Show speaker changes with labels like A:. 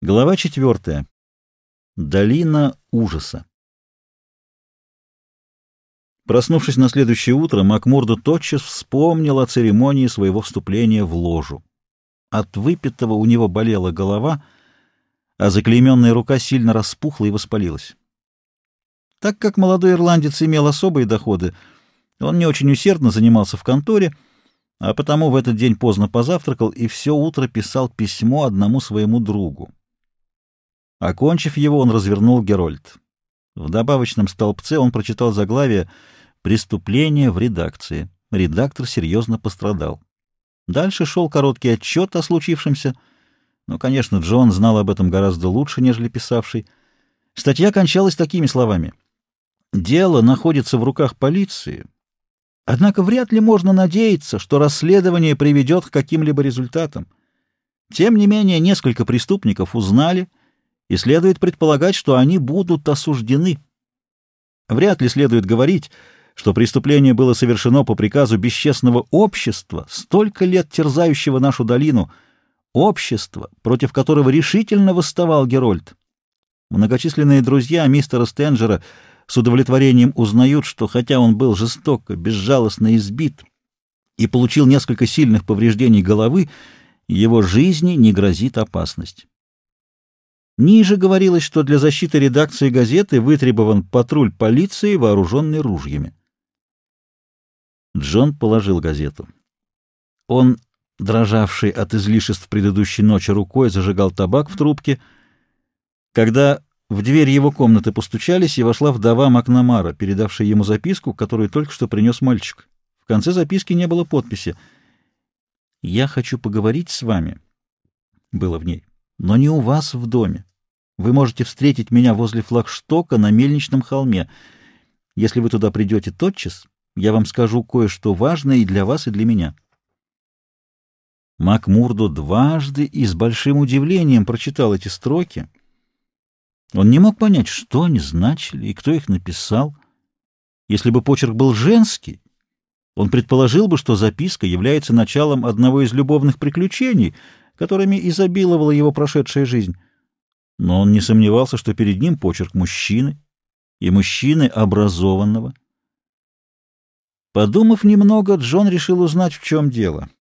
A: Глава 4. Долина ужаса. Проснувшись на следующее утро, Макмурдо тотчас вспомнил о церемонии своего вступления в ложу. От выпитого у него болела голова, а заклейменная рука сильно распухла и воспалилась. Так как молодой ирландец имел особые доходы, он не очень усердно занимался в конторе, а потому в этот день поздно позавтракал и все утро писал письмо одному своему другу. Окончив его, он развернул Герольд. В добавочном столбце он прочитал заглавие «Преступление в редакции». Редактор серьезно пострадал. Дальше шел короткий отчет о случившемся, но, конечно, Джон знал об этом гораздо лучше, нежели писавший. Статья кончалась такими словами: «Дело находится в руках полиции, однако вряд ли можно надеяться, что расследование приведет к каким-либо результатам. Тем не менее, несколько преступников узнали, и следует предполагать, что они будут осуждены. Вряд ли следует говорить, что преступление было совершено по приказу бесчестного общества, столько лет терзающего нашу долину, общества, против которого решительно восставал Герольд. Многочисленные друзья мистера Стенджера с удовлетворением узнают, что хотя он был жестоко, безжалостно избит и получил несколько сильных повреждений головы, его жизни не грозит опасность». Ниже говорилось, что для защиты редакции газеты вытребован патруль полиции, вооруженный ружьями. Джон положил газету. Он, дрожавший от излишеств предыдущей ночи рукой, зажигал табак в трубке, когда в дверь его комнаты постучались, и вошла вдова Макнамара, передавшая ему записку, которую только что принес мальчик. В конце записки не было подписи. «Я хочу поговорить с вами», — было в ней, — «но не у вас в доме. Вы можете встретить меня возле флагштока на мельничном холме. Если вы туда придете тотчас, я вам скажу кое-что важное и для вас, и для меня». Макмурдо дважды и с большим удивлением прочитал эти строки. Он не мог понять, что они значили и кто их написал. Если бы почерк был женский, он предположил бы, что записка является началом одного из любовных приключений, которыми изобиловала его прошедшая жизнь. Но он не сомневался, что перед ним почерк мужчины, и мужчины образованного. Подумав немного, Джон решил узнать, в чем дело.